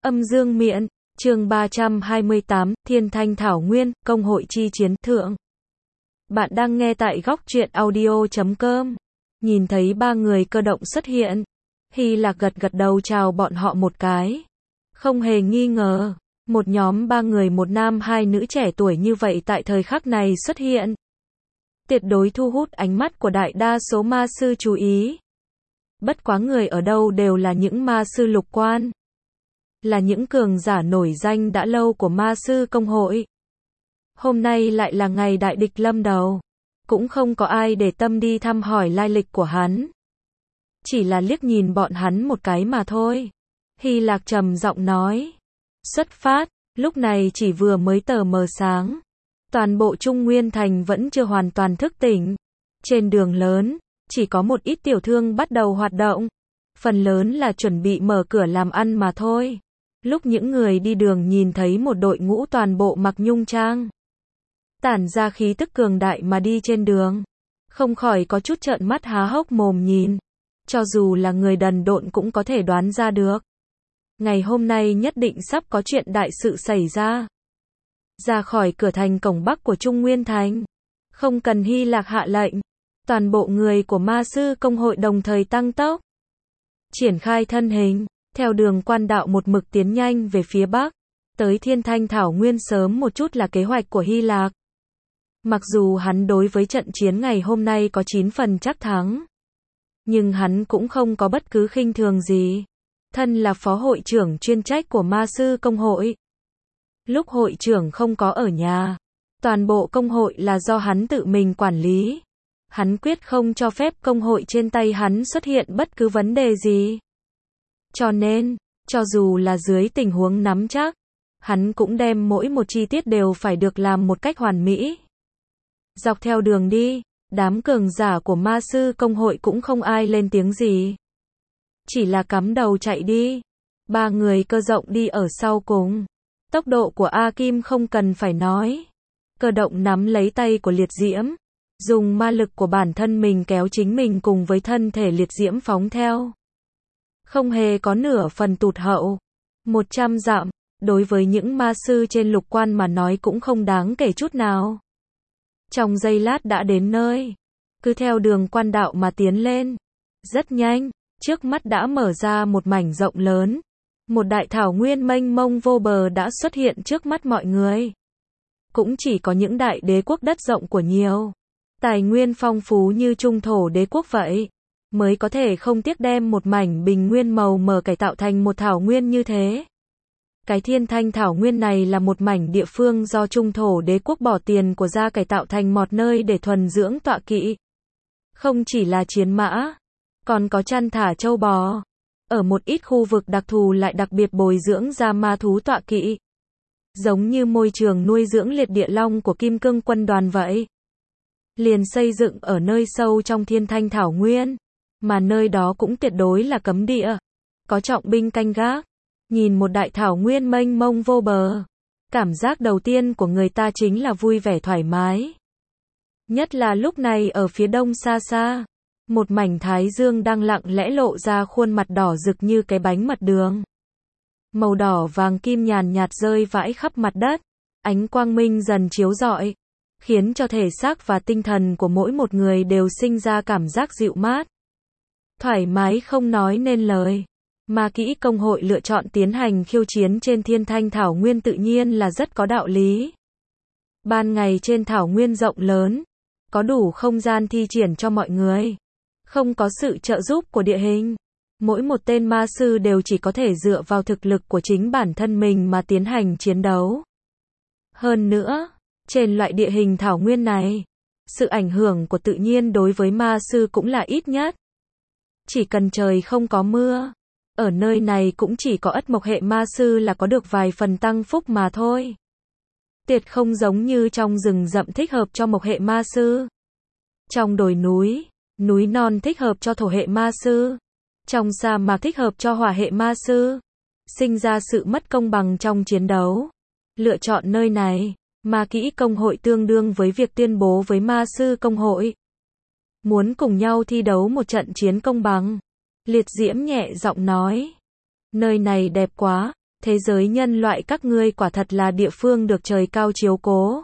Âm dương miện, chương 328, Thiên Thanh Thảo Nguyên, Công hội chi chiến thượng. Bạn đang nghe tại góc truyện audio.com. Nhìn thấy ba người cơ động xuất hiện. Hy Lạc gật gật đầu chào bọn họ một cái. Không hề nghi ngờ, một nhóm ba người một nam hai nữ trẻ tuổi như vậy tại thời khắc này xuất hiện. Tuyệt đối thu hút ánh mắt của đại đa số ma sư chú ý. Bất quá người ở đâu đều là những ma sư lục quan. Là những cường giả nổi danh đã lâu của ma sư công hội. Hôm nay lại là ngày đại địch lâm đầu. Cũng không có ai để tâm đi thăm hỏi lai lịch của hắn. Chỉ là liếc nhìn bọn hắn một cái mà thôi. Hy Lạc trầm giọng nói. Xuất phát, lúc này chỉ vừa mới tờ mờ sáng. Toàn bộ Trung Nguyên Thành vẫn chưa hoàn toàn thức tỉnh. Trên đường lớn, chỉ có một ít tiểu thương bắt đầu hoạt động. Phần lớn là chuẩn bị mở cửa làm ăn mà thôi. Lúc những người đi đường nhìn thấy một đội ngũ toàn bộ mặc nhung trang, tản ra khí tức cường đại mà đi trên đường, không khỏi có chút trợn mắt há hốc mồm nhìn. Cho dù là người đần độn cũng có thể đoán ra được. Ngày hôm nay nhất định sắp có chuyện đại sự xảy ra. Ra khỏi cửa thành cổng Bắc của Trung Nguyên Thành, không cần Hy Lạc hạ lệnh, toàn bộ người của ma sư công hội đồng thời tăng tốc, triển khai thân hình, theo đường quan đạo một mực tiến nhanh về phía Bắc, tới Thiên Thanh Thảo Nguyên sớm một chút là kế hoạch của Hy Lạc. Mặc dù hắn đối với trận chiến ngày hôm nay có 9 phần chắc thắng, nhưng hắn cũng không có bất cứ khinh thường gì. Thân là phó hội trưởng chuyên trách của ma sư công hội. Lúc hội trưởng không có ở nhà, toàn bộ công hội là do hắn tự mình quản lý. Hắn quyết không cho phép công hội trên tay hắn xuất hiện bất cứ vấn đề gì. Cho nên, cho dù là dưới tình huống nắm chắc, hắn cũng đem mỗi một chi tiết đều phải được làm một cách hoàn mỹ. Dọc theo đường đi, đám cường giả của ma sư công hội cũng không ai lên tiếng gì. Chỉ là cắm đầu chạy đi. Ba người cơ rộng đi ở sau cùng. Tốc độ của A Kim không cần phải nói. Cơ động nắm lấy tay của liệt diễm, dùng ma lực của bản thân mình kéo chính mình cùng với thân thể liệt diễm phóng theo. Không hề có nửa phần tụt hậu. 100 dặm, đối với những ma sư trên lục quan mà nói cũng không đáng kể chút nào. Trong giây lát đã đến nơi. Cứ theo đường quan đạo mà tiến lên. Rất nhanh, trước mắt đã mở ra một mảnh rộng lớn. Một đại thảo nguyên mênh mông vô bờ đã xuất hiện trước mắt mọi người. Cũng chỉ có những đại đế quốc đất rộng của nhiều tài nguyên phong phú như Trung Thổ đế quốc vậy, mới có thể không tiếc đem một mảnh bình nguyên màu mờ cải tạo thành một thảo nguyên như thế. Cái Thiên Thanh Thảo Nguyên này là một mảnh địa phương do Trung Thổ đế quốc bỏ tiền của ra cải tạo thành một nơi để thuần dưỡng tọa kỵ. Không chỉ là chiến mã, còn có chăn thả trâu bò. Ở một ít khu vực đặc thù lại đặc biệt bồi dưỡng ra ma thú tọa kỵ. Giống như môi trường nuôi dưỡng liệt địa long của Kim Cương quân đoàn vậy. Liền xây dựng ở nơi sâu trong Thiên Thanh Thảo Nguyên. Mà nơi đó cũng tuyệt đối là cấm địa. Có trọng binh canh gác. Nhìn một đại thảo nguyên mênh mông vô bờ. Cảm giác đầu tiên của người ta chính là vui vẻ thoải mái. Nhất là lúc này ở phía đông xa xa. Một mảnh thái dương đang lặng lẽ lộ ra khuôn mặt đỏ rực như cái bánh mật đường. Màu đỏ vàng kim nhàn nhạt rơi vãi khắp mặt đất. Ánh quang minh dần chiếu rọi, khiến cho thể xác và tinh thần của mỗi một người đều sinh ra cảm giác dịu mát. Thoải mái không nói nên lời. Ma kỹ công hội lựa chọn tiến hành khiêu chiến trên Thiên Thanh Thảo Nguyên tự nhiên là rất có đạo lý. Ban ngày trên thảo nguyên rộng lớn, có đủ không gian thi triển cho mọi người. Không có sự trợ giúp của địa hình. Mỗi một tên ma sư đều chỉ có thể dựa vào thực lực của chính bản thân mình mà tiến hành chiến đấu. Hơn nữa, trên loại địa hình thảo nguyên này, sự ảnh hưởng của tự nhiên đối với ma sư cũng là ít nhất. Chỉ cần trời không có mưa, ở nơi này cũng chỉ có ất mộc hệ ma sư là có được vài phần tăng phúc mà thôi. Tuyệt không giống như trong rừng rậm thích hợp cho mộc hệ ma sư. Trong đồi núi, núi non thích hợp cho thổ hệ ma sư. Trong sa mạc thích hợp cho hỏa hệ ma sư. Sinh ra sự mất công bằng trong chiến đấu. Lựa chọn nơi này, ma kỹ công hội tương đương với việc tuyên bố với ma sư công hội. Muốn cùng nhau thi đấu một trận chiến công bằng. Liệt diễm nhẹ giọng nói. Nơi này đẹp quá, Thế giới nhân loại các ngươi quả thật là địa phương được trời cao chiếu cố.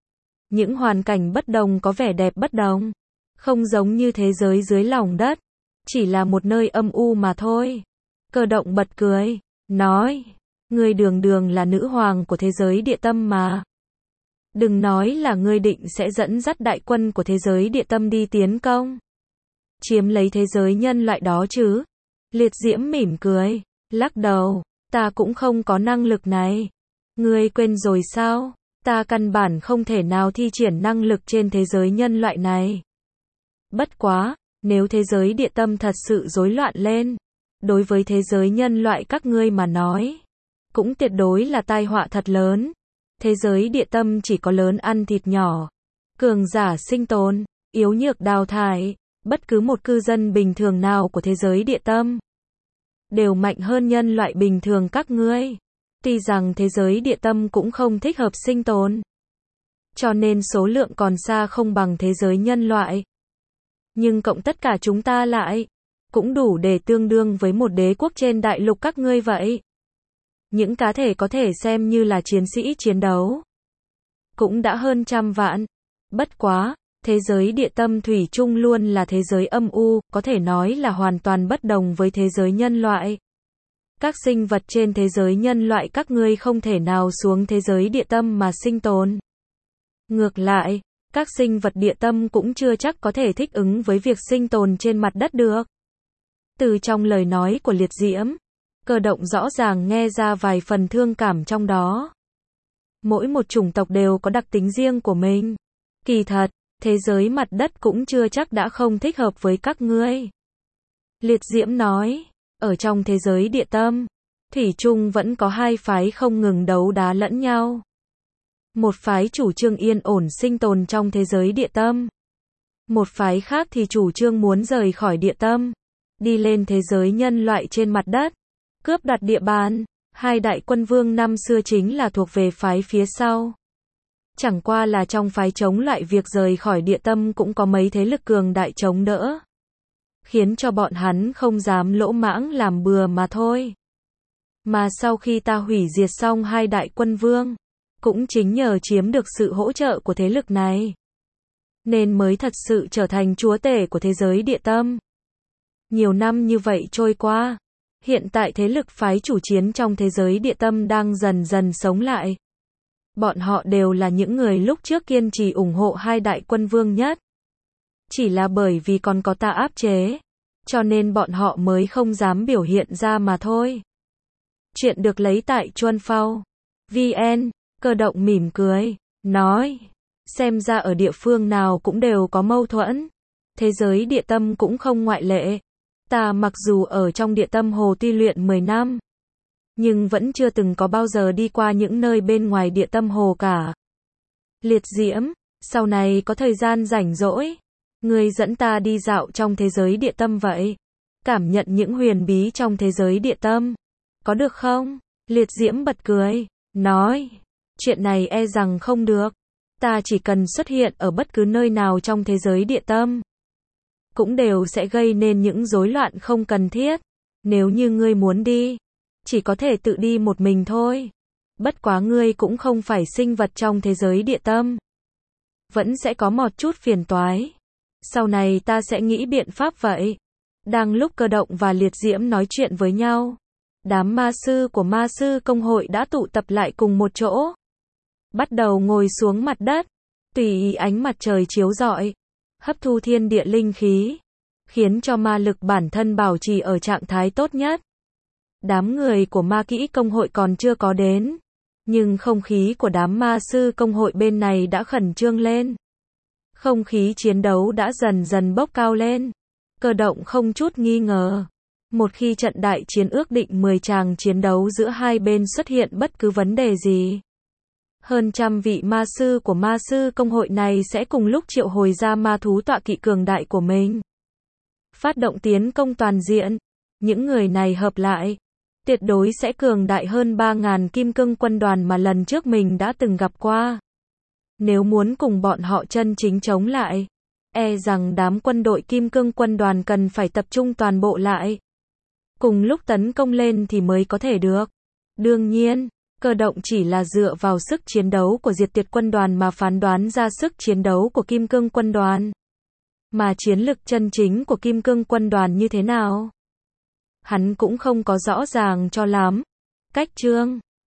Những hoàn cảnh bất đồng có vẻ đẹp bất đồng. Không giống như thế giới dưới lòng đất. Chỉ là một nơi âm u mà thôi. Cơ động bật cười. Nói. Ngươi đường đường là nữ hoàng của thế giới địa tâm mà. Đừng nói là ngươi định sẽ dẫn dắt đại quân của thế giới địa tâm đi tiến công. Chiếm lấy thế giới nhân loại đó chứ. Liệt Diễm mỉm cười. Lắc đầu. Ta cũng không có năng lực này. Ngươi quên rồi sao? Ta căn bản không thể nào thi triển năng lực trên thế giới nhân loại này. Bất quá, nếu thế giới địa tâm thật sự rối loạn lên, đối với thế giới nhân loại các ngươi mà nói, cũng tuyệt đối là tai họa thật lớn. Thế giới địa tâm chỉ có lớn ăn thịt nhỏ, cường giả sinh tồn, yếu nhược đào thải, bất cứ một cư dân bình thường nào của thế giới địa tâm đều mạnh hơn nhân loại bình thường các ngươi. Tuy rằng thế giới địa tâm cũng không thích hợp sinh tồn, cho nên số lượng còn xa không bằng thế giới nhân loại. Nhưng cộng tất cả chúng ta lại, cũng đủ để tương đương với một đế quốc trên đại lục các ngươi vậy. Những cá thể có thể xem như là chiến sĩ chiến đấu, cũng đã hơn 100 vạn. Bất quá, thế giới địa tâm thủy chung luôn là thế giới âm u, có thể nói là hoàn toàn bất đồng với thế giới nhân loại. Các sinh vật trên thế giới nhân loại các ngươi không thể nào xuống thế giới địa tâm mà sinh tồn. Ngược lại, các sinh vật địa tâm cũng chưa chắc có thể thích ứng với việc sinh tồn trên mặt đất được. Từ trong lời nói của Liệt Diễm, Cơ động rõ ràng nghe ra vài phần thương cảm trong đó. Mỗi một chủng tộc đều có đặc tính riêng của mình. Kỳ thật, thế giới mặt đất cũng chưa chắc đã không thích hợp với các ngươi. Liệt Diễm nói, ở trong thế giới địa tâm, thủy chung vẫn có hai phái không ngừng đấu đá lẫn nhau. Một phái chủ trương yên ổn sinh tồn trong thế giới địa tâm. Một phái khác thì chủ trương muốn rời khỏi địa tâm, đi lên thế giới nhân loại trên mặt đất, cướp đoạt địa bàn. Hai đại quân vương năm xưa chính là thuộc về phái phía sau. Chẳng qua là trong phái chống lại việc rời khỏi địa tâm cũng có mấy thế lực cường đại chống đỡ, khiến cho bọn hắn không dám lỗ mãng làm bừa mà thôi. Mà sau khi ta hủy diệt xong hai đại quân vương, cũng chính nhờ chiếm được sự hỗ trợ của thế lực này, nên mới thật sự trở thành chúa tể của thế giới địa tâm. Nhiều năm như vậy trôi qua, hiện tại thế lực phái chủ chiến trong thế giới địa tâm đang dần dần sống lại. Bọn họ đều là những người lúc trước kiên trì ủng hộ hai đại quân vương nhất. Chỉ là bởi vì còn có ta áp chế, cho nên bọn họ mới không dám biểu hiện ra mà thôi. Chuyện được lấy tại Chuanphao VN. Cơ động mỉm cười, nói, xem ra ở địa phương nào cũng đều có mâu thuẫn. Thế giới địa tâm cũng không ngoại lệ. Ta mặc dù ở trong địa tâm hồ tu luyện 10 năm, nhưng vẫn chưa từng có bao giờ đi qua những nơi bên ngoài địa tâm hồ cả. Liệt Diễm, sau này có thời gian rảnh rỗi, ngươi dẫn ta đi dạo trong thế giới địa tâm vậy. Cảm nhận những huyền bí trong thế giới địa tâm. Có được không? Liệt Diễm bật cười, nói, chuyện này e rằng không được. Ta chỉ cần xuất hiện ở bất cứ nơi nào trong thế giới địa tâm, cũng đều sẽ gây nên những rối loạn không cần thiết. Nếu như ngươi muốn đi, chỉ có thể tự đi một mình thôi. Bất quá ngươi cũng không phải sinh vật trong thế giới địa tâm, vẫn sẽ có một chút phiền toái. Sau này ta sẽ nghĩ biện pháp vậy. Đang lúc Cơ động và Liệt Diễm nói chuyện với nhau, đám ma sư của ma sư công hội đã tụ tập lại cùng một chỗ, bắt đầu ngồi xuống mặt đất, tùy ý ánh mặt trời chiếu rọi, hấp thu thiên địa linh khí, khiến cho ma lực bản thân bảo trì ở trạng thái tốt nhất. Đám người của ma kỹ công hội còn chưa có đến, nhưng không khí của đám ma sư công hội bên này đã khẩn trương lên. Không khí chiến đấu đã dần dần bốc cao lên. Cơ động không chút nghi ngờ, một khi trận đại chiến ước định 10 tràng chiến đấu giữa hai bên xuất hiện bất cứ vấn đề gì, hơn 100 vị ma sư của ma sư công hội này sẽ cùng lúc triệu hồi ra ma thú tọa kỵ cường đại của mình, phát động tiến công toàn diện. Những người này hợp lại, tuyệt đối sẽ cường đại hơn 3.000 kim cương quân đoàn mà lần trước mình đã từng gặp qua. Nếu muốn cùng bọn họ chân chính chống lại, e rằng đám quân đội kim cương quân đoàn cần phải tập trung toàn bộ lại, cùng lúc tấn công lên thì mới có thể được. Đương nhiên, cơ động chỉ là dựa vào sức chiến đấu của Diệt Tuyệt quân đoàn mà phán đoán ra sức chiến đấu của Kim Cương quân đoàn. Mà chiến lực chân chính của Kim Cương quân đoàn như thế nào? Hắn cũng không có rõ ràng cho lắm. Cách chương